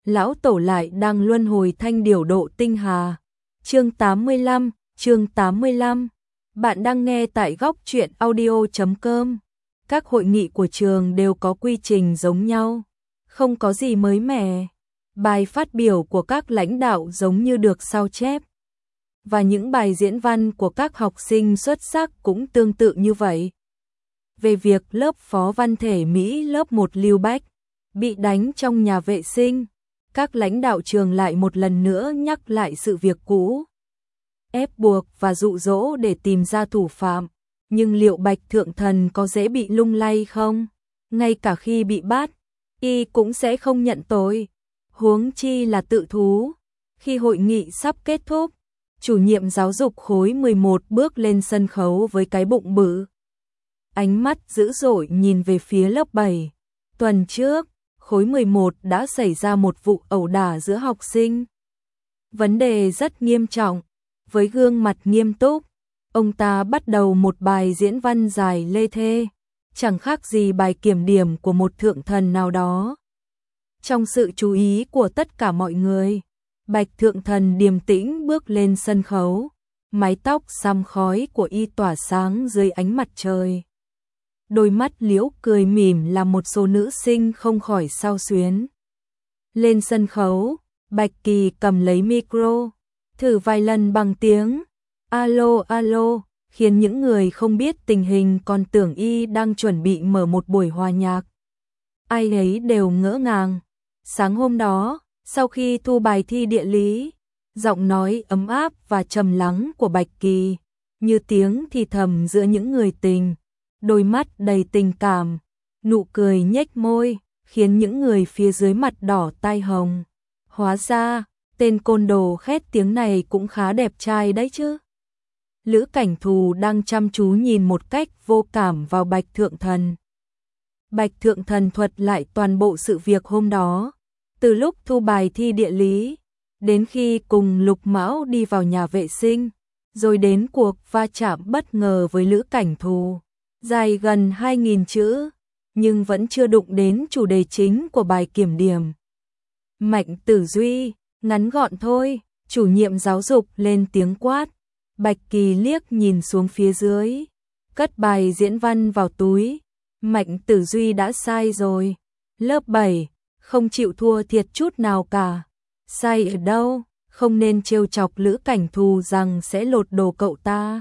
lão tổ lại đang luân hồi thanh điểu độ tinh hà. Chương 85. Bạn đang nghe tại góc truyện audio.com. Các hội nghị của trường đều có quy trình giống nhau, không có gì mới mẻ. Bài phát biểu của các lãnh đạo giống như được sao chép. Và những bài diễn văn của các học sinh xuất sắc cũng tương tự như vậy. Về việc lớp phó văn thể Mỹ lớp 1 Lưu Bách bị đánh trong nhà vệ sinh, các lãnh đạo trường lại một lần nữa nhắc lại sự việc cũ, ép buộc và dụ dỗ để tìm ra thủ phạm. Nhưng liệu Bạch Thượng Thần có dễ bị lung lay không? Ngay cả khi bị bắt, y cũng sẽ không nhận tội, huống chi là tự thú. Khi hội nghị sắp kết thúc, chủ nhiệm giáo dục khối 11 bước lên sân khấu với cái bụng bự. Ánh mắt dữ dội nhìn về phía lớp 7. Tuần trước, khối 11 đã xảy ra một vụ ẩu đả giữa học sinh. Vấn đề rất nghiêm trọng. Với gương mặt nghiêm túc, ông ta bắt đầu một bài diễn văn dài lê thê, chẳng khác gì bài kiểm điểm của một thượng thần nào đó. Trong sự chú ý của tất cả mọi người, Bạch Thượng Thần điềm tĩnh bước lên sân khấu, mái tóc xăm khói của y tỏa sáng dưới ánh mặt trời. Đôi mắt liễu cười mỉm làm một số nữ sinh không khỏi xao xuyến. Lên sân khấu, Bạch Kỳ cầm lấy micro, thử vài lần bằng tiếng alo alo, khiến những người không biết tình hình còn tưởng y đang chuẩn bị mở một buổi hòa nhạc. Ai ấy đều ngỡ ngàng. Sáng hôm đó, sau khi thu bài thi địa lý, giọng nói ấm áp và trầm lắng của Bạch Kỳ như tiếng thì thầm giữa những người tình, đôi mắt đầy tình cảm, nụ cười nhếch môi, khiến những người phía dưới mặt đỏ tai hồng. Hóa ra, tên côn đồ khét tiếng này cũng khá đẹp trai đấy chứ. Lữ Cảnh Thù đang chăm chú nhìn một cách vô cảm vào Bạch Thượng Thần. Bạch Thượng Thần thuật lại toàn bộ sự việc hôm đó, từ lúc thu bài thi địa lý, đến khi cùng Lục Mão đi vào nhà vệ sinh, rồi đến cuộc va chạm bất ngờ với Lữ Cảnh Thù, dài gần 2.000 chữ, nhưng vẫn chưa đụng đến chủ đề chính của bài kiểm điểm. Mạnh Tử Duy, ngắn gọn thôi, chủ nhiệm giáo dục lên tiếng quát. Bạch Kỳ liếc nhìn xuống phía dưới, cất bài diễn văn vào túi. Mạnh Tử Duy đã sai rồi. Lớp 7, không chịu thua thiệt chút nào cả. Sai ở đâu? Không nên trêu chọc Lữ Cảnh Thù rằng sẽ lột đồ cậu ta.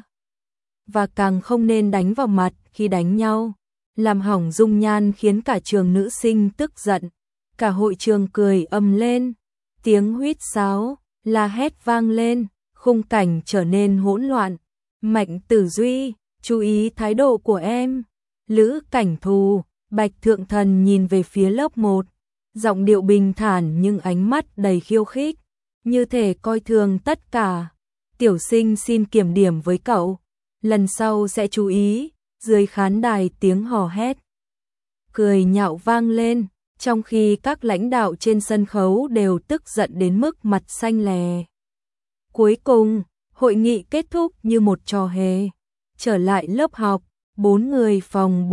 Và càng không nên đánh vào mặt khi đánh nhau, làm hỏng dung nhan khiến cả trường nữ sinh tức giận. Cả hội trường cười ầm lên, tiếng huýt sáo, la hét vang lên, khung cảnh trở nên hỗn loạn. Mạnh Tử Duy, chú ý thái độ của em. Lữ Cảnh Thù, Bạch Thượng Thần nhìn về phía lớp 1, giọng điệu bình thản nhưng ánh mắt đầy khiêu khích, như thể coi thường tất cả. Tiểu sinh xin kiểm điểm với cậu, lần sau sẽ chú ý. Dưới khán đài tiếng hò hét, cười nhạo vang lên, trong khi các lãnh đạo trên sân khấu đều tức giận đến mức mặt xanh lè. Cuối cùng, hội nghị kết thúc như một trò hề. Trở lại lớp học, 4 người phòng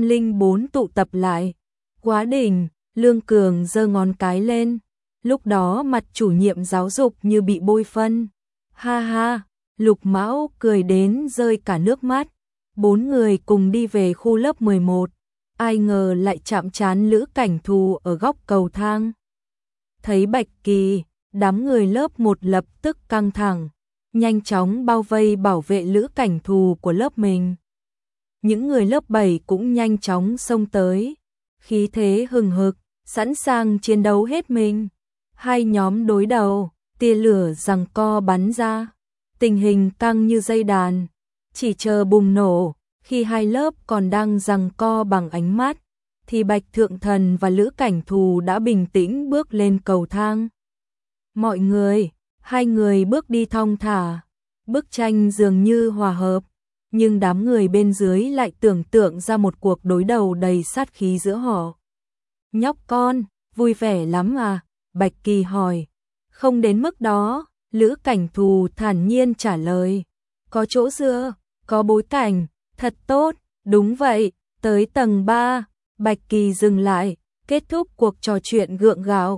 404 tụ tập lại. Quá đỉnh, Lương Cường giơ ngón cái lên. Lúc đó mặt chủ nhiệm giáo dục như bị bôi phân. Ha ha, Lục Mão cười đến rơi cả nước mắt. 4 người cùng đi về khu lớp 11. Ai ngờ lại chạm trán Lữ Cảnh Thù ở góc cầu thang. Thấy Bạch Kỳ, đám người lớp 1 lập tức căng thẳng, nhanh chóng bao vây bảo vệ Lữ Cảnh Thù của lớp mình. Những người lớp 7 cũng nhanh chóng xông tới, khí thế hừng hực, sẵn sàng chiến đấu hết mình. Hai nhóm đối đầu, tia lửa giằng co bắn ra, tình hình căng như dây đàn, chỉ chờ bùng nổ. Khi hai lớp còn đang giằng co bằng ánh mắt, thì Bạch Thượng Thần và Lữ Cảnh Thù đã bình tĩnh bước lên cầu thang. Mọi người, hai người bước đi thong thả, bức tranh dường như hòa hợp, nhưng đám người bên dưới lại tưởng tượng ra một cuộc đối đầu đầy sát khí giữa họ. Nhóc con, vui vẻ lắm à? Bạch Kỳ hỏi. Không đến mức đó, Lữ Cảnh Thù thản nhiên trả lời. Có chỗ dựa, có bối cảnh, thật tốt, đúng vậy. Tới tầng 3, Bạch Kỳ dừng lại, kết thúc cuộc trò chuyện gượng gạo.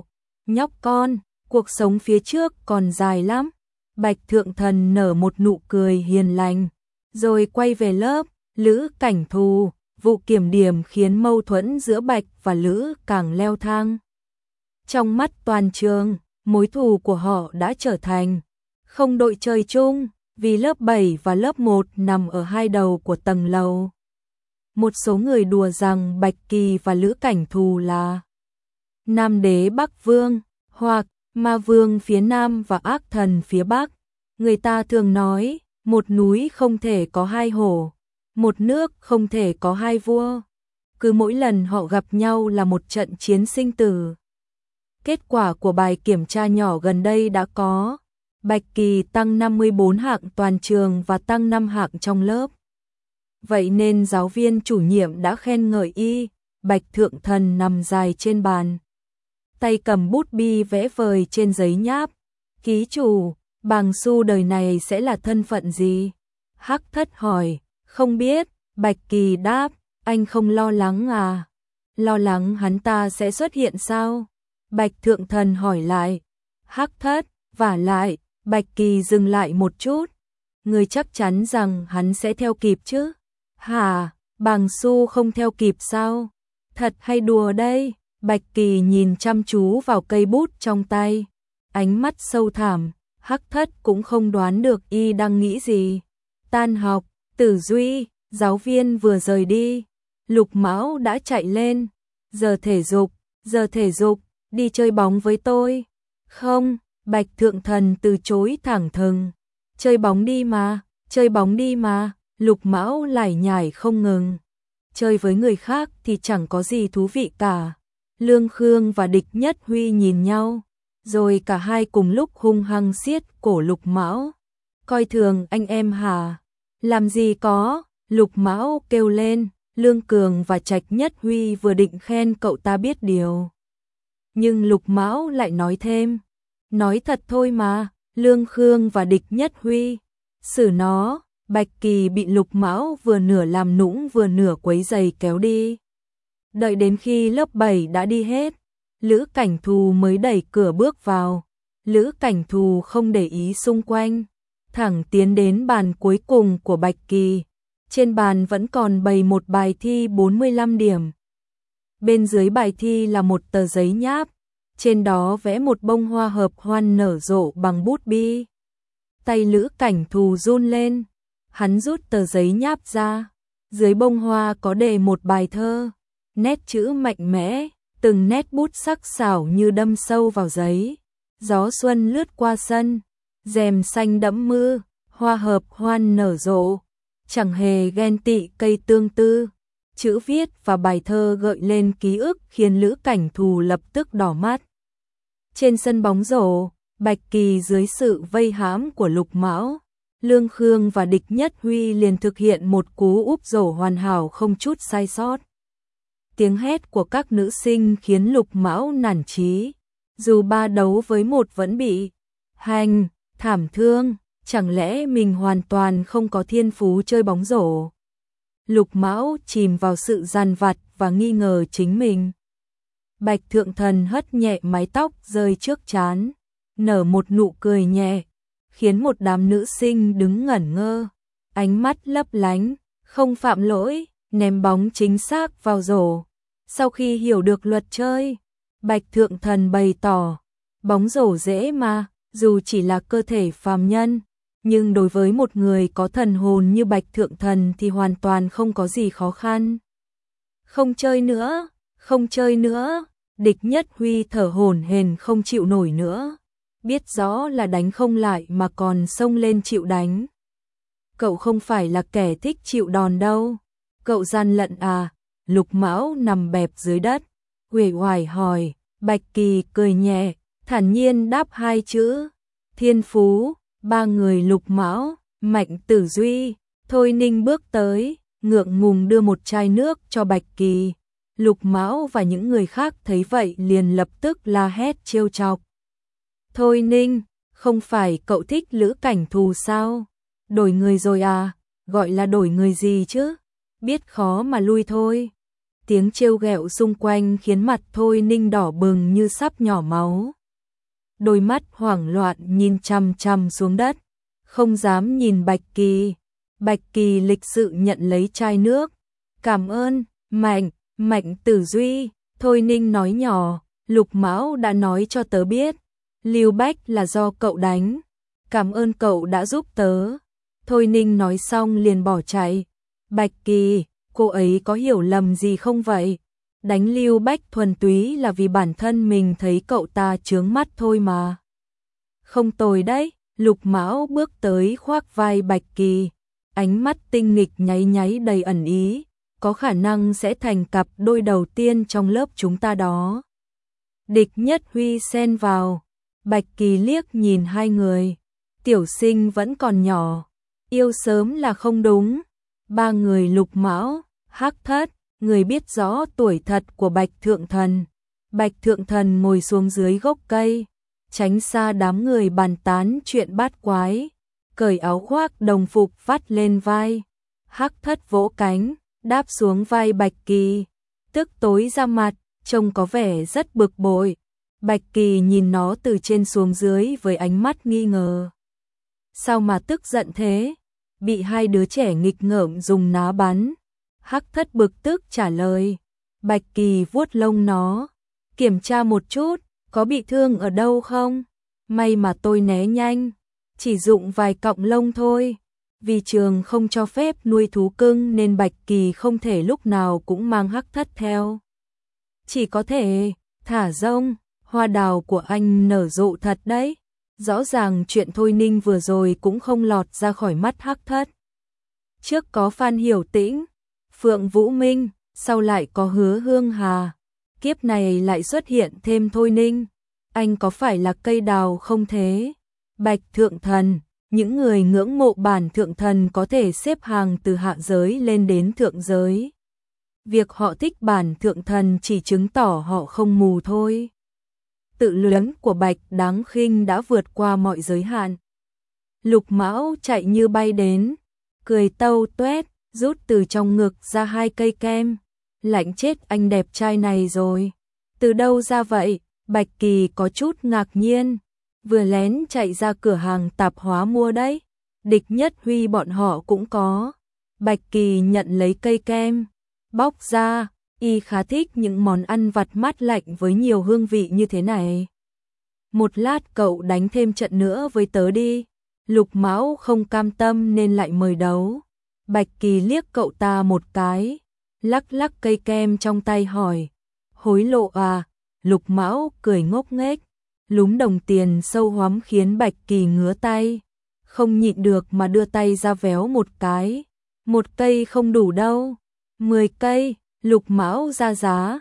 Nhóc con, cuộc sống phía trước còn dài lắm. Bạch Thượng Thần nở một nụ cười hiền lành, rồi quay về lớp. Lữ Cảnh Thù, vụ kiểm điểm khiến mâu thuẫn giữa Bạch và Lữ càng leo thang. Trong mắt toàn trường, mối thù của họ đã trở thành không đội trời chung, vì lớp 7 và lớp 1 nằm ở hai đầu của tầng lầu. Một số người đùa rằng Bạch Kỳ và Lữ Cảnh Thù là Nam Đế Bắc Vương, hoặc Ma Vương phía Nam và Ác Thần phía Bắc. Người ta thường nói, một núi không thể có hai hổ, một nước không thể có hai vua. Cứ mỗi lần họ gặp nhau là một trận chiến sinh tử. Kết quả của bài kiểm tra nhỏ gần đây đã có. Bạch Kỳ tăng 54 hạng toàn trường và tăng 5 hạng trong lớp. Vậy nên giáo viên chủ nhiệm đã khen ngợi y. Bạch Thượng Thần nằm dài trên bàn, tay cầm bút bi vẽ vời trên giấy nháp. Ký chủ, Bàng Xu đời này sẽ là thân phận gì? Hắc Thất hỏi. Không biết. Bạch Kỳ đáp. Anh không lo lắng à? Lo lắng hắn ta sẽ xuất hiện sao? Bạch Thượng Thần hỏi lại. Hắc Thất, vả lại. Bạch Kỳ dừng lại một chút. Người chắc chắn rằng hắn sẽ theo kịp chứ? Hả? Bàng Xu không theo kịp sao? Thật hay đùa đây? Bạch Kỳ nhìn chăm chú vào cây bút trong tay, ánh mắt sâu thẳm. Hắc Thất cũng không đoán được y đang nghĩ gì. Tan học, Tử Duy, giáo viên vừa rời đi. Lục Mão đã chạy lên. Giờ thể dục, đi chơi bóng với tôi. Không, Bạch Thượng Thần từ chối thẳng thừng. Chơi bóng đi mà, Lục Mão lải nhải không ngừng. Chơi với người khác thì chẳng có gì thú vị cả. Lương Khương và Địch Nhất Huy nhìn nhau, rồi cả hai cùng lúc hung hăng siết cổ Lục Mão. Coi thường anh em hả? Làm gì có, Lục Mão kêu lên. Lương Cường và Trạch Nhất Huy vừa định khen cậu ta biết điều, nhưng Lục Mão lại nói thêm. Nói thật thôi mà, Lương Khương và Địch Nhất Huy. Xử nó. Bạch Kỳ bị Lục Mão vừa nửa làm nũng vừa nửa quấy giày kéo đi. Đợi đến khi lớp 7 đã đi hết, Lữ Cảnh Thù mới đẩy cửa bước vào. Lữ Cảnh Thù không để ý xung quanh, thẳng tiến đến bàn cuối cùng của Bạch Kỳ. Trên bàn vẫn còn bày một bài thi 45 điểm. Bên dưới bài thi là một tờ giấy nháp, trên đó vẽ một bông hoa hợp hoan nở rộ bằng bút bi. Tay Lữ Cảnh Thù run lên, hắn rút tờ giấy nháp ra. Dưới bông hoa có đề một bài thơ, nét chữ mạnh mẽ, từng nét bút sắc sảo như đâm sâu vào giấy. Gió xuân lướt qua sân, rèm xanh đẫm mưa, hoa hợp hoan nở rộ, chẳng hề ghen tị cây tương tư. Chữ viết và bài thơ gợi lên ký ức khiến Lữ Cảnh Thù lập tức đỏ mắt. Trên sân bóng rổ, Bạch Kỳ dưới sự vây hãm của Lục Mão, Lương Khương và Địch Nhất Huy liền thực hiện một cú úp rổ hoàn hảo không chút sai sót. Tiếng hét của các nữ sinh khiến Lục Mão nản chí. Dù 3 đấu với 1 vẫn bị hành, thảm thương, chẳng lẽ mình hoàn toàn không có thiên phú chơi bóng rổ? Lục Mão chìm vào sự dằn vặt và nghi ngờ chính mình. Bạch Thượng Thần hất nhẹ mái tóc rơi trước trán, nở một nụ cười nhẹ, khiến một đám nữ sinh đứng ngẩn ngơ, ánh mắt lấp lánh, không phạm lỗi, ném bóng chính xác vào rổ. Sau khi hiểu được luật chơi, Bạch Thượng Thần bày tỏ, bóng rổ dễ mà, dù chỉ là cơ thể phàm nhân, nhưng đối với một người có thần hồn như Bạch Thượng Thần thì hoàn toàn không có gì khó khăn. Không chơi nữa, Địch Nhất Huy thở hổn hển không chịu nổi nữa, biết rõ là đánh không lại mà còn xông lên chịu đánh. Cậu không phải là kẻ thích chịu đòn đâu, cậu gian lận à? Lục Mão nằm bẹp dưới đất, uể oải hỏi. Bạch Kỳ cười nhẹ, thản nhiên đáp 2 chữ, thiên phú. 3 người Lục Mão, Mạnh Tử Duy, Thôi Ninh bước tới, ngượng ngùng đưa một chai nước cho Bạch Kỳ. Lục Mão và những người khác thấy vậy liền lập tức la hét trêu chọc. Thôi Ninh, không phải cậu thích Lữ Cảnh Thù sao? Đổi người rồi à? Gọi là đổi người gì chứ? Biết khó mà lui thôi. tiếng trêu ghẹo xung quanh khiến mặt Thôi Ninh đỏ bừng như sắp nhỏ máu. Đôi mắt hoảng loạn nhìn chằm chằm xuống đất, không dám nhìn Bạch Kỳ. Bạch Kỳ lịch sự nhận lấy chai nước. Cảm ơn, Mạnh Tử Duy. Thôi Ninh nói nhỏ, Lục Mão đã nói cho tớ biết, Lưu Bách là do cậu đánh. Cảm ơn cậu đã giúp tớ. Thôi Ninh nói xong liền bỏ chạy. Bạch Kỳ, cô ấy có hiểu lầm gì không vậy? Đánh Lưu Bách thuần túy là vì bản thân mình thấy cậu ta chướng mắt thôi mà. Không tồi đấy. Lục Mão bước tới khoác vai Bạch Kỳ, ánh mắt tinh nghịch nháy nháy đầy ẩn ý, có khả năng sẽ thành cặp đôi đầu tiên trong lớp chúng ta đó. Địch Nhất Huy xen vào. Bạch Kỳ liếc nhìn hai người. Tiểu Sinh vẫn còn nhỏ, yêu sớm là không đúng. Ba người Lục Mão, Hắc Thất, người biết rõ tuổi thật của Bạch Thượng Thần. Bạch Thượng Thần ngồi xuống dưới gốc cây, tránh xa đám người bàn tán chuyện bát quái, cởi áo khoác đồng phục vắt lên vai. Hắc Thất vỗ cánh, đáp xuống vai Bạch Kỳ, tức tối ra mặt, trông có vẻ rất bực bội. Bạch Kỳ nhìn nó từ trên xuống dưới với ánh mắt nghi ngờ. Sao mà tức giận thế? Bị hai đứa trẻ nghịch ngợm dùng ná bắn. Hắc Thất bực tức trả lời. Bạch Kỳ vuốt lông nó, kiểm tra một chút, có bị thương ở đâu không? May mà tôi né nhanh, chỉ dụng vài cọng lông thôi. Vì trường không cho phép nuôi thú cưng nên Bạch Kỳ không thể lúc nào cũng mang Hắc Thất theo. Chỉ có thể thả rông. Hoa đào của anh nở rộ thật đấy. Rõ ràng chuyện Thôi Ninh vừa rồi cũng không lọt ra khỏi mắt Hắc Thất. Trước có Phan Hiểu Tĩnh, Phượng Vũ Minh, sau lại có Hứa Hương Hà. Kiếp này lại xuất hiện thêm Thôi Ninh. Anh có phải là cây đào không thế? Bạch Thượng Thần, những người ngưỡng mộ bản Thượng Thần có thể xếp hàng từ hạ giới lên đến thượng giới. Việc họ thích bản Thượng Thần chỉ chứng tỏ họ không mù thôi. Tự luyến của Bạch Đáng Khinh đã vượt qua mọi giới hạn. Lục Mão chạy như bay đến, cười tâu tuét, rút từ trong ngực ra hai cây kem. Lạnh chết anh đẹp trai này rồi. Từ đâu ra vậy? Bạch Kỳ có chút ngạc nhiên. Vừa lén chạy ra cửa hàng tạp hóa mua đấy. Địch Nhất Huy bọn họ cũng có. Bạch Kỳ nhận lấy cây kem, bóc ra. Y khá thích những món ăn vặt mát lạnh với nhiều hương vị như thế này. Một lát cậu đánh thêm trận nữa với tớ đi. Lục Mão không cam tâm nên lại mời đấu. Bạch Kỳ liếc cậu ta một cái, lắc lắc cây kem trong tay hỏi. Hối lộ à? Lục Mão cười ngốc nghếch, lúm đồng tiền sâu hoắm khiến Bạch Kỳ ngứa tay. Không nhịn được mà đưa tay ra véo một cái. Một cây không đủ đâu. 10 cây. Lục Mão ra giá,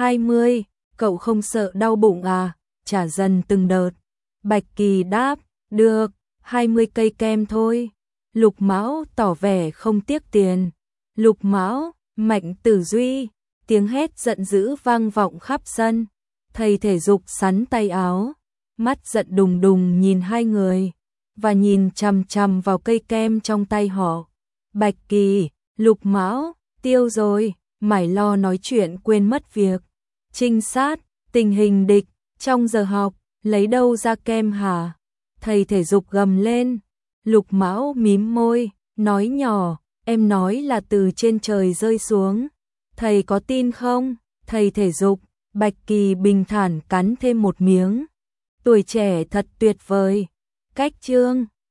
20, cậu không sợ đau bụng à, trả dần từng đợt. Bạch Kỳ đáp, được, 20 cây kem thôi. Lục Mão tỏ vẻ không tiếc tiền. Lục Mão, Mạnh Tử Duy, tiếng hét giận dữ vang vọng khắp sân. Thầy thể dục sắn tay áo, mắt giận đùng đùng nhìn hai người, và nhìn chằm chằm vào cây kem trong tay họ. Bạch Kỳ, Lục Mão, tiêu rồi. Mải lo nói chuyện quên mất việc. Trinh sát, tình hình địch, trong giờ học, lấy đâu ra kem hả? Thầy thể dục gầm lên. Lục Mão mím môi, nói nhỏ, em nói là từ trên trời rơi xuống. Thầy có tin không? Thầy thể dục, Bạch Kỳ bình thản cắn thêm một miếng. Tuổi trẻ thật tuyệt vời. Cách chương